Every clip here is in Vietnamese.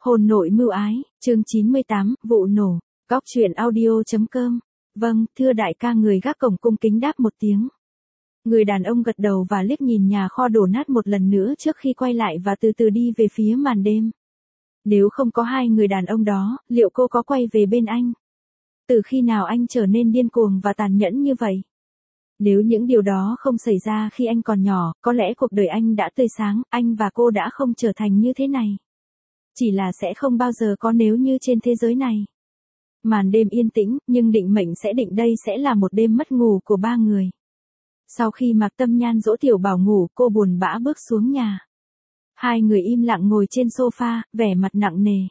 Hôn nội mưu ái, chương 98, vụ nổ. Góc truyện audio.com. Vâng, thưa đại ca, người gác cổng cung kính đáp một tiếng. Người đàn ông gật đầu và liếc nhìn nhà kho đổ nát một lần nữa trước khi quay lại và từ từ đi về phía màn đêm. Nếu không có hai người đàn ông đó, liệu cô có quay về bên anh? Từ khi nào anh trở nên điên cuồng và tàn nhẫn như vậy? Nếu những điều đó không xảy ra khi anh còn nhỏ, có lẽ cuộc đời anh đã tươi sáng, anh và cô đã không trở thành như thế này. Chỉ là sẽ không bao giờ có nếu như trên thế giới này. Màn đêm yên tĩnh, nhưng định mệnh sẽ định đây sẽ là một đêm mất ngủ của ba người. Sau khi Mạc Tâm Nhan dỗ Tiểu Bảo ngủ, cô buồn bã bước xuống nhà. Hai người im lặng ngồi trên sofa, vẻ mặt nặng nề.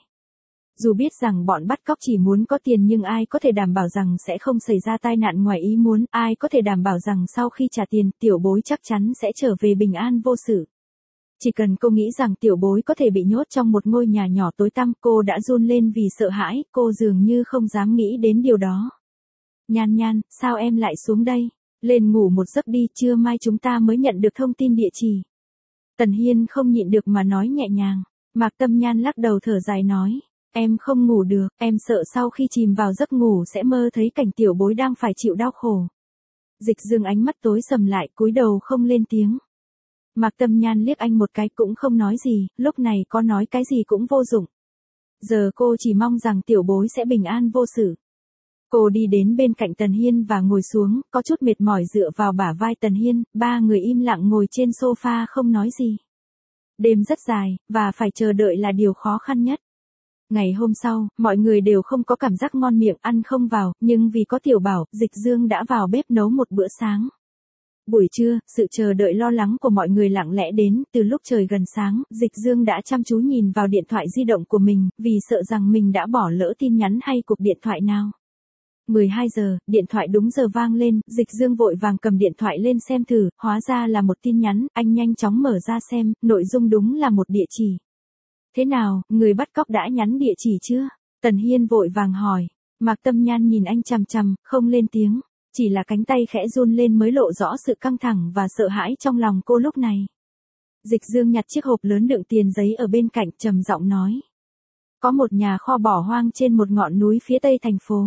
Dù biết rằng bọn bắt cóc chỉ muốn có tiền, nhưng ai có thể đảm bảo rằng sẽ không xảy ra tai nạn ngoài ý muốn, ai có thể đảm bảo rằng sau khi trả tiền, Tiểu Bối chắc chắn sẽ trở về bình an vô sự. Chỉ cần cô nghĩ rằng Tiểu Bối có thể bị nhốt trong một ngôi nhà nhỏ tối tăm, cô đã run lên vì sợ hãi, cô dường như không dám nghĩ đến điều đó. Nhan Nhan, sao em lại xuống đây? Lên ngủ một giấc đi, trưa mai chúng ta mới nhận được thông tin địa chỉ. Tần Hiên không nhịn được mà nói nhẹ nhàng. Mạc Tâm Nhan lắc đầu thở dài nói. Em không ngủ được, em sợ sau khi chìm vào giấc ngủ sẽ mơ thấy cảnh Tiểu Bối đang phải chịu đau khổ. Dịch Dương ánh mắt tối sầm lại, cúi đầu không lên tiếng. Mạc Tâm Nhan liếc anh một cái cũng không nói gì, lúc này có nói cái gì cũng vô dụng. Giờ cô chỉ mong rằng Tiểu Bối sẽ bình an vô sự. Cô đi đến bên cạnh Tần Hiên và ngồi xuống, có chút mệt mỏi dựa vào bả vai Tần Hiên, ba người im lặng ngồi trên sofa không nói gì. Đêm rất dài, và phải chờ đợi là điều khó khăn nhất. Ngày hôm sau, mọi người đều không có cảm giác ngon miệng, ăn không vào, nhưng vì có Tiểu Bảo, Dịch Dương đã vào bếp nấu một bữa sáng. Buổi trưa, sự chờ đợi lo lắng của mọi người lặng lẽ đến, từ lúc trời gần sáng, Dịch Dương đã chăm chú nhìn vào điện thoại di động của mình, vì sợ rằng mình đã bỏ lỡ tin nhắn hay cuộc điện thoại nào. 12 giờ, điện thoại đúng giờ vang lên, Dịch Dương vội vàng cầm điện thoại lên xem thử, hóa ra là một tin nhắn, anh nhanh chóng mở ra xem, nội dung đúng là một địa chỉ. Thế nào, người bắt cóc đã nhắn địa chỉ chưa? Tần Hiên vội vàng hỏi. Mạc Tâm Nhan nhìn anh chằm chằm, không lên tiếng, chỉ là cánh tay khẽ run lên mới lộ rõ sự căng thẳng và sợ hãi trong lòng cô lúc này. Dịch Dương nhặt chiếc hộp lớn đựng tiền giấy ở bên cạnh, trầm giọng nói. Có một nhà kho bỏ hoang trên một ngọn núi phía tây thành phố.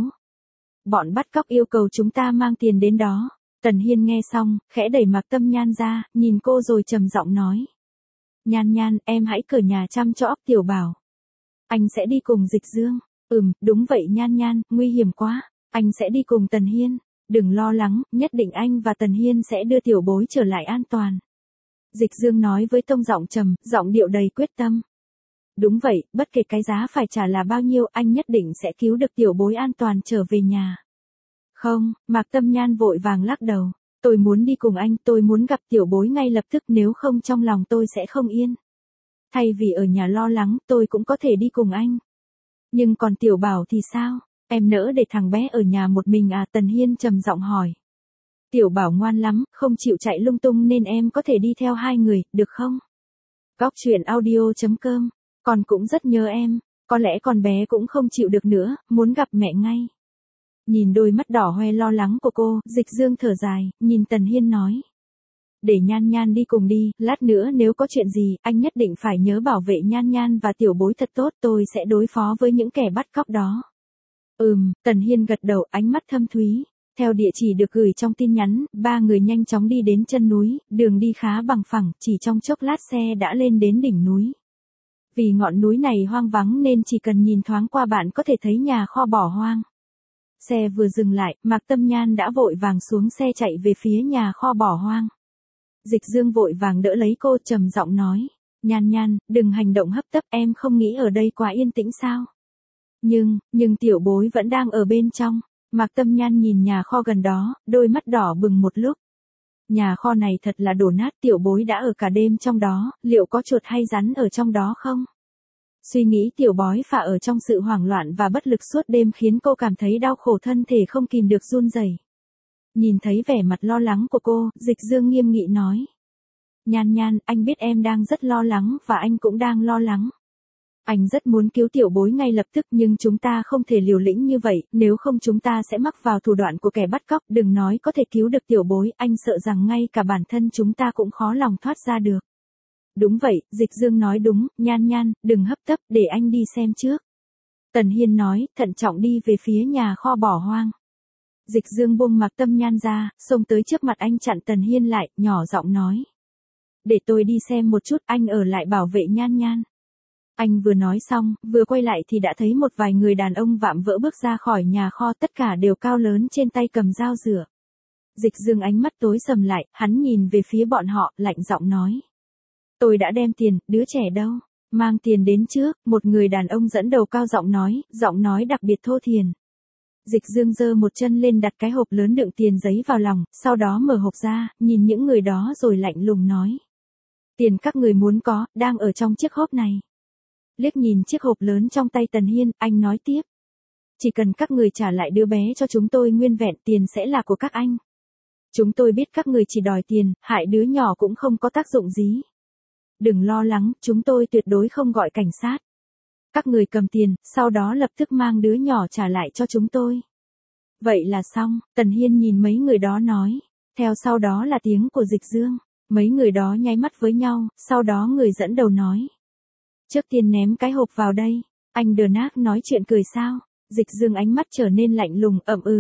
Bọn bắt cóc yêu cầu chúng ta mang tiền đến đó. Tần Hiên nghe xong, khẽ đẩy Mạc Tâm Nhan ra, nhìn cô rồi trầm giọng nói. Nhan Nhan, em hãy cửa nhà chăm cho óc Tiểu Bảo. Anh sẽ đi cùng Dịch Dương. Đúng vậy Nhan Nhan, nguy hiểm quá. Anh sẽ đi cùng Tần Hiên. Đừng lo lắng, nhất định anh và Tần Hiên sẽ đưa Tiểu Bối trở lại an toàn. Dịch Dương nói với tông giọng trầm, giọng điệu đầy quyết tâm. Đúng vậy, bất kể cái giá phải trả là bao nhiêu, anh nhất định sẽ cứu được Tiểu Bối an toàn trở về nhà. Không, Mạc Tâm Nhan vội vàng lắc đầu. Tôi muốn đi cùng anh, tôi muốn gặp Tiểu Bối ngay lập tức, nếu không trong lòng tôi sẽ không yên. Thay vì ở nhà lo lắng, tôi cũng có thể đi cùng anh. Nhưng còn Tiểu Bảo thì sao? Em nỡ để thằng bé ở nhà một mình à? Tần Hiên trầm giọng hỏi. Tiểu Bảo ngoan lắm, không chịu chạy lung tung nên em có thể đi theo hai người, được không? Góc truyện audio.com. Con cũng rất nhớ em, có lẽ con bé cũng không chịu được nữa, muốn gặp mẹ ngay. Nhìn đôi mắt đỏ hoe lo lắng của cô, Dịch Dương thở dài, nhìn Tần Hiên nói. Để Nhan Nhan đi cùng đi, lát nữa nếu có chuyện gì, anh nhất định phải nhớ bảo vệ Nhan Nhan và Tiểu Bối thật tốt, tôi sẽ đối phó với những kẻ bắt cóc đó. Tần Hiên gật đầu, ánh mắt thâm thúy. Theo địa chỉ được gửi trong tin nhắn, ba người nhanh chóng đi đến chân núi, đường đi khá bằng phẳng, chỉ trong chốc lát xe đã lên đến đỉnh núi. Vì ngọn núi này hoang vắng nên chỉ cần nhìn thoáng qua bạn có thể thấy nhà kho bỏ hoang. Xe vừa dừng lại, Mạc Tâm Nhan đã vội vàng xuống xe chạy về phía nhà kho bỏ hoang. Dịch Dương vội vàng đỡ lấy cô, trầm giọng nói. Nhan Nhan, đừng hành động hấp tấp, em không nghĩ ở đây quá yên tĩnh sao? Nhưng Tiểu Bối vẫn đang ở bên trong. Mạc Tâm Nhan nhìn nhà kho gần đó, đôi mắt đỏ bừng một lúc. Nhà kho này thật là đổ nát, Tiểu Bối đã ở cả đêm trong đó, liệu có chuột hay rắn ở trong đó không? Suy nghĩ Tiểu Bói phà ở trong sự hoảng loạn và bất lực suốt đêm khiến cô cảm thấy đau khổ, thân thể không kìm được run rẩy. Nhìn thấy vẻ mặt lo lắng của cô, Dịch Dương nghiêm nghị nói. Nhan Nhan, anh biết em đang rất lo lắng và anh cũng đang lo lắng. Anh rất muốn cứu Tiểu Bối ngay lập tức, nhưng chúng ta không thể liều lĩnh như vậy, nếu không chúng ta sẽ mắc vào thủ đoạn của kẻ bắt cóc, đừng nói có thể cứu được Tiểu Bối, anh sợ rằng ngay cả bản thân chúng ta cũng khó lòng thoát ra được. Đúng vậy, Dịch Dương nói đúng, Nhan Nhan, đừng hấp tấp, để anh đi xem trước. Tần Hiên nói, thận trọng đi về phía nhà kho bỏ hoang. Dịch Dương buông Mạc Tâm Nhan ra, xông tới trước mặt anh chặn Tần Hiên lại, nhỏ giọng nói. Để tôi đi xem một chút, anh ở lại bảo vệ Nhan Nhan. Anh vừa nói xong, vừa quay lại thì đã thấy một vài người đàn ông vạm vỡ bước ra khỏi nhà kho, tất cả đều cao lớn, trên tay cầm dao rửa. Dịch Dương ánh mắt tối sầm lại, hắn nhìn về phía bọn họ, lạnh giọng nói. Tôi đã đem tiền, đứa trẻ đâu? Mang tiền đến trước, một người đàn ông dẫn đầu cao giọng nói đặc biệt thô thiển. Dịch Dương giơ một chân lên đặt cái hộp lớn đựng tiền giấy vào lòng, sau đó mở hộp ra, nhìn những người đó rồi lạnh lùng nói. Tiền các người muốn có, đang ở trong chiếc hộp này. Liếc nhìn chiếc hộp lớn trong tay Tần Hiên, anh nói tiếp. Chỉ cần các người trả lại đứa bé cho chúng tôi nguyên vẹn, tiền sẽ là của các anh. Chúng tôi biết các người chỉ đòi tiền, hại đứa nhỏ cũng không có tác dụng gì. Đừng lo lắng, chúng tôi tuyệt đối không gọi cảnh sát. Các người cầm tiền, sau đó lập tức mang đứa nhỏ trả lại cho chúng tôi. Vậy là xong, Tần Hiên nhìn mấy người đó nói. Theo sau đó là tiếng của Dịch Dương. Mấy người đó nháy mắt với nhau, sau đó người dẫn đầu nói. Trước tiên ném cái hộp vào đây. Anh đờ nác nói chuyện cười sao? Dịch Dương ánh mắt trở nên lạnh lùng,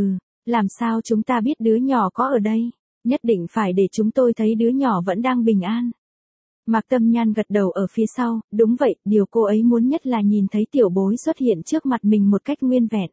làm sao chúng ta biết đứa nhỏ có ở đây? Nhất định phải để chúng tôi thấy đứa nhỏ vẫn đang bình an. Mạc Tâm Nhan gật đầu ở phía sau, đúng vậy, điều cô ấy muốn nhất là nhìn thấy tiểu bối xuất hiện trước mặt mình một cách nguyên vẹn.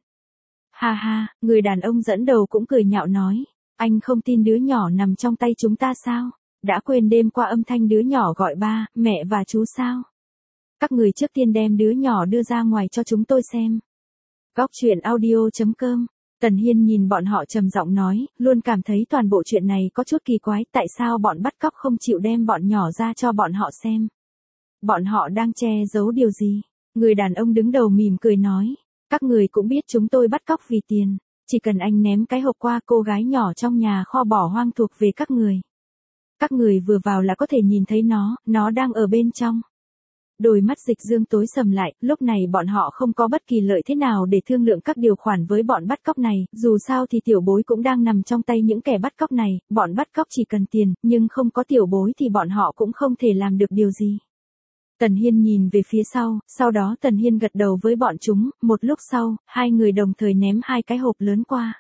Ha ha, người đàn ông dẫn đầu cũng cười nhạo nói, anh không tin đứa nhỏ nằm trong tay chúng ta sao? Đã quên đêm qua âm thanh đứa nhỏ gọi ba, mẹ và chú sao? Các người trước tiên đem đứa nhỏ đưa ra ngoài cho chúng tôi xem. Góc truyện audio.com. Tần Hiên nhìn bọn họ trầm giọng nói, luôn cảm thấy toàn bộ chuyện này có chút kỳ quái, tại sao bọn bắt cóc không chịu đem bọn nhỏ ra cho bọn họ xem? Bọn họ đang che giấu điều gì? Người đàn ông đứng đầu mỉm cười nói, các người cũng biết chúng tôi bắt cóc vì tiền, chỉ cần anh ném cái hộp qua cô gái nhỏ trong nhà kho bỏ hoang thuộc về các người. Các người vừa vào là có thể nhìn thấy nó đang ở bên trong. Đôi mắt Dịch Dương tối sầm lại, lúc này bọn họ không có bất kỳ lợi thế nào để thương lượng các điều khoản với bọn bắt cóc này, dù sao thì tiểu bối cũng đang nằm trong tay những kẻ bắt cóc này, bọn bắt cóc chỉ cần tiền, nhưng không có tiểu bối thì bọn họ cũng không thể làm được điều gì. Tần Hiên nhìn về phía sau đó Tần Hiên gật đầu với bọn chúng, một lúc sau, hai người đồng thời ném hai cái hộp lớn qua.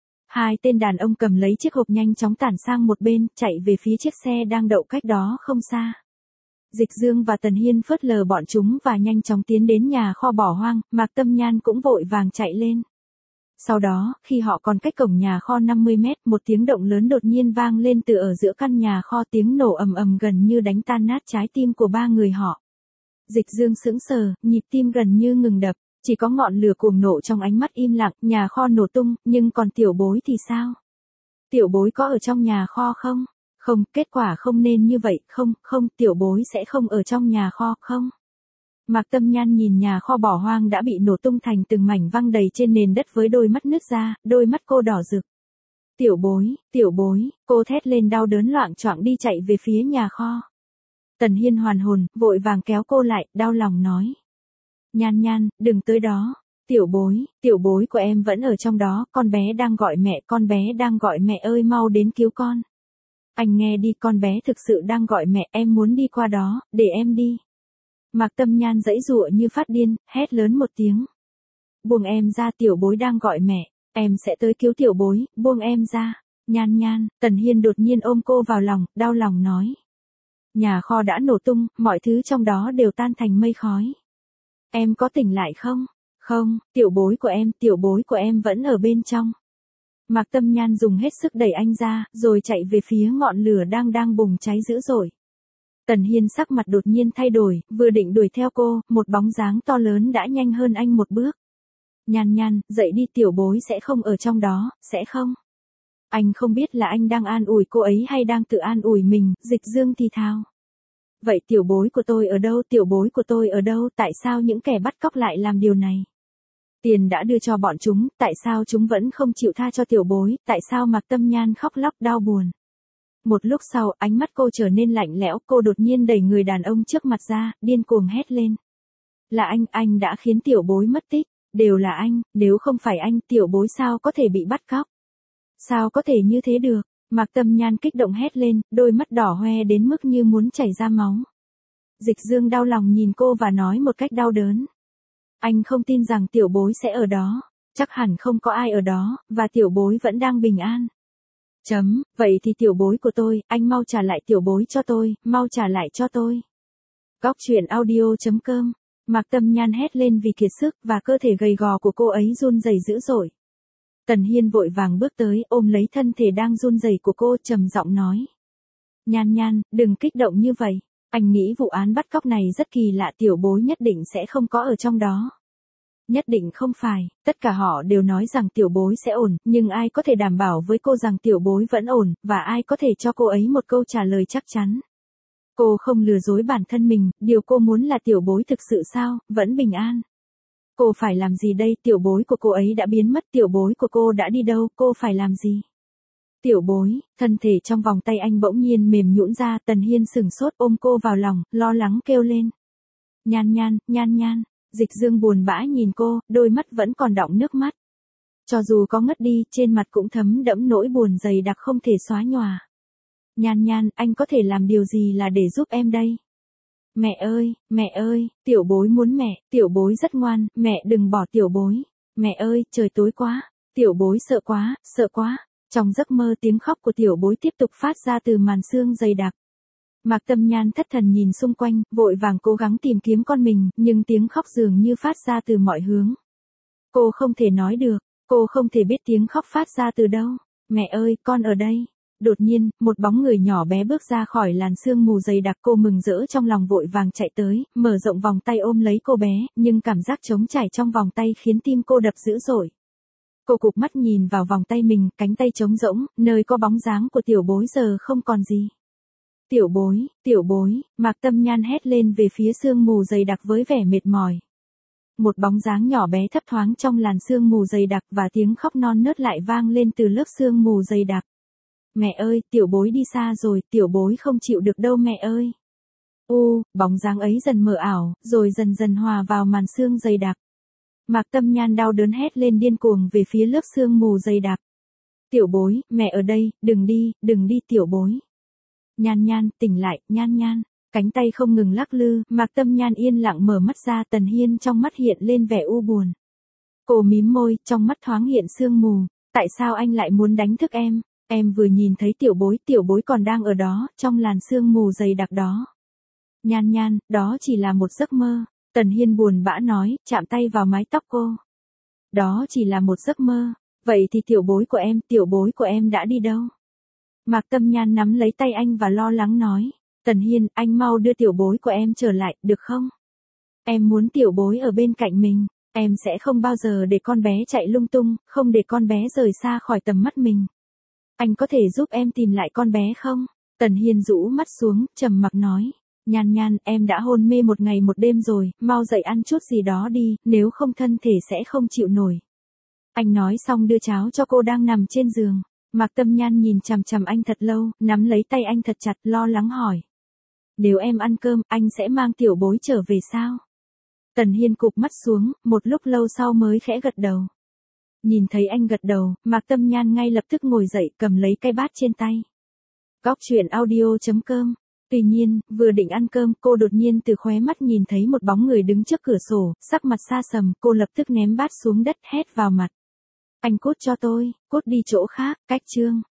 Hai tên đàn ông cầm lấy chiếc hộp nhanh chóng tản sang một bên, chạy về phía chiếc xe đang đậu cách đó không xa. Dịch Dương và Tần Hiên phớt lờ bọn chúng và nhanh chóng tiến đến nhà kho bỏ hoang, Mạc Tâm Nhan cũng vội vàng chạy lên. Sau đó, khi họ còn cách cổng nhà kho 50 mét, một tiếng động lớn đột nhiên vang lên từ ở giữa căn nhà kho, tiếng nổ ầm ầm gần như đánh tan nát trái tim của ba người họ. Dịch Dương sững sờ, nhịp tim gần như ngừng đập, chỉ có ngọn lửa cuồng nộ trong ánh mắt im lặng, nhà kho nổ tung, nhưng còn tiểu bối thì sao? Tiểu bối có ở trong nhà kho không? Không, kết quả không nên như vậy, không, tiểu bối sẽ không ở trong nhà kho, không. Mạc Tâm Nhan nhìn nhà kho bỏ hoang đã bị nổ tung thành từng mảnh văng đầy trên nền đất với đôi mắt nứt ra, đôi mắt cô đỏ rực. Tiểu bối, cô thét lên đau đớn loạng choạng đi chạy về phía nhà kho. Tần Hiên hoàn hồn, vội vàng kéo cô lại, đau lòng nói. Nhan, đừng tới đó. Tiểu bối của em vẫn ở trong đó, con bé đang gọi mẹ ơi, mau đến cứu con. Anh nghe đi, con bé thực sự đang gọi mẹ, em muốn đi qua đó, để em đi. Mạc Tâm Nhan giãy giụa như phát điên, hét lớn một tiếng. Buông em ra, tiểu bối đang gọi mẹ, em sẽ tới cứu tiểu bối, buông em ra. Nhan, Tần Hiên đột nhiên ôm cô vào lòng, đau lòng nói. Nhà kho đã nổ tung, mọi thứ trong đó đều tan thành mây khói. Em có tỉnh lại không? Không, tiểu bối của em vẫn ở bên trong. Mạc Tâm Nhan dùng hết sức đẩy anh ra, rồi chạy về phía ngọn lửa đang bùng cháy dữ dội. Tần Hiên sắc mặt đột nhiên thay đổi, vừa định đuổi theo cô, một bóng dáng to lớn đã nhanh hơn anh một bước. Nhan, dậy đi, tiểu bối sẽ không ở trong đó, sẽ không? Anh không biết là anh đang an ủi cô ấy hay đang tự an ủi mình, Dịch Dương thì thào. Vậy tiểu bối của tôi ở đâu, tại sao những kẻ bắt cóc lại làm điều này? Tiền đã đưa cho bọn chúng, tại sao chúng vẫn không chịu tha cho tiểu bối, tại sao Mạc Tâm Nhan khóc lóc đau buồn. Một lúc sau, ánh mắt cô trở nên lạnh lẽo, cô đột nhiên đẩy người đàn ông trước mặt ra, điên cuồng hét lên. Là anh đã khiến tiểu bối mất tích, đều là anh, nếu không phải anh, tiểu bối sao có thể bị bắt cóc? Sao có thể như thế được? Mạc Tâm Nhan kích động hét lên, đôi mắt đỏ hoe đến mức như muốn chảy ra máu. Dịch Dương đau lòng nhìn cô và nói một cách đau đớn. Anh không tin rằng tiểu bối sẽ ở đó, chắc hẳn không có ai ở đó, và tiểu bối vẫn đang bình an. Vậy thì tiểu bối của tôi, anh mau trả lại tiểu bối cho tôi, mau trả lại cho tôi. Góc truyện audio.com. Mạc Tâm Nhan hét lên vì kiệt sức và cơ thể gầy gò của cô ấy run rẩy dữ dội. Tần Hiên vội vàng bước tới ôm lấy thân thể đang run rẩy của cô trầm giọng nói. Nhan Nhan, đừng kích động như vậy. Anh nghĩ vụ án bắt cóc này rất kỳ lạ, tiểu bối nhất định sẽ không có ở trong đó. Nhất định không phải, tất cả họ đều nói rằng tiểu bối sẽ ổn, nhưng ai có thể đảm bảo với cô rằng tiểu bối vẫn ổn, và ai có thể cho cô ấy một câu trả lời chắc chắn. Cô không lừa dối bản thân mình, điều cô muốn là tiểu bối thực sự sao, vẫn bình an. Cô phải làm gì đây, tiểu bối của cô ấy đã biến mất, tiểu bối của cô đã đi đâu, cô phải làm gì? Tiểu bối, thân thể trong vòng tay anh bỗng nhiên mềm nhũn ra, Tần Hiên sửng sốt ôm cô vào lòng, lo lắng kêu lên. Nhan Nhan, Nhan Nhan. Dịch Dương buồn bã nhìn cô, đôi mắt vẫn còn đọng nước mắt. Cho dù có ngất đi, trên mặt cũng thấm đẫm nỗi buồn dày đặc không thể xóa nhòa. Nhan Nhan, anh có thể làm điều gì là để giúp em đây? Mẹ ơi, tiểu bối muốn mẹ, tiểu bối rất ngoan, mẹ đừng bỏ tiểu bối. Mẹ ơi, trời tối quá, tiểu bối sợ quá, sợ quá. Trong giấc mơ tiếng khóc của tiểu bối tiếp tục phát ra từ màn sương dày đặc. Mạc Tâm Nhan thất thần nhìn xung quanh, vội vàng cố gắng tìm kiếm con mình, nhưng tiếng khóc dường như phát ra từ mọi hướng. Cô không thể nói được, cô không thể biết tiếng khóc phát ra từ đâu. Mẹ ơi, con ở đây. Đột nhiên, một bóng người nhỏ bé bước ra khỏi làn sương mù dày đặc, cô mừng rỡ trong lòng vội vàng chạy tới, mở rộng vòng tay ôm lấy cô bé, nhưng cảm giác trống trải trong vòng tay khiến tim cô đập dữ dội. Cô cụp mắt nhìn vào vòng tay mình, cánh tay trống rỗng, nơi có bóng dáng của tiểu bối giờ không còn gì. Tiểu bối, Mạc Tâm Nhan hét lên về phía sương mù dày đặc với vẻ mệt mỏi. Một bóng dáng nhỏ bé thấp thoáng trong làn sương mù dày đặc và tiếng khóc non nớt lại vang lên từ lớp sương mù dày đặc. Mẹ ơi, tiểu bối đi xa rồi, tiểu bối không chịu được đâu mẹ ơi. Bóng dáng ấy dần mờ ảo, rồi dần dần hòa vào màn sương dày đặc. Mạc Tâm Nhan đau đớn hét lên điên cuồng về phía lớp sương mù dày đặc. Tiểu bối, mẹ ở đây, đừng đi tiểu bối. Nhan Nhan, tỉnh lại, Nhan Nhan. Cánh tay không ngừng lắc lư, Mạc Tâm Nhan yên lặng mở mắt ra, Tần Hiên trong mắt hiện lên vẻ u buồn. Cô mím môi, trong mắt thoáng hiện sương mù. Tại sao anh lại muốn đánh thức em? Em vừa nhìn thấy tiểu bối còn đang ở đó, trong làn sương mù dày đặc đó. Nhan Nhan, đó chỉ là một giấc mơ. Tần Hiên buồn bã nói, chạm tay vào mái tóc cô. Đó chỉ là một giấc mơ. Vậy thì tiểu bối của em đã đi đâu? Mạc Tâm Nhan nắm lấy tay anh và lo lắng nói. Tần Hiên, anh mau đưa tiểu bối của em trở lại, được không? Em muốn tiểu bối ở bên cạnh mình. Em sẽ không bao giờ để con bé chạy lung tung, không để con bé rời xa khỏi tầm mắt mình. Anh có thể giúp em tìm lại con bé không? Tần Hiên rũ mắt xuống, trầm mặc nói. Nhan Nhan, em đã hôn mê một ngày một đêm rồi, mau dậy ăn chút gì đó đi, nếu không thân thể sẽ không chịu nổi. Anh nói xong đưa cháo cho cô đang nằm trên giường. Mạc Tâm Nhan nhìn chằm chằm anh thật lâu, nắm lấy tay anh thật chặt, lo lắng hỏi. Nếu em ăn cơm, anh sẽ mang tiểu bối trở về sao? Tần Hiên cụp mắt xuống, một lúc lâu sau mới khẽ gật đầu. Nhìn thấy anh gật đầu, Mạc Tâm Nhan ngay lập tức ngồi dậy, cầm lấy cái bát trên tay. Góc truyện audio.com. Tuy nhiên, vừa định ăn cơm, cô đột nhiên từ khóe mắt nhìn thấy một bóng người đứng trước cửa sổ, sắc mặt xa sầm, cô lập tức ném bát xuống đất, hét vào mặt. Anh cút cho tôi, cút đi chỗ khác, cách chương.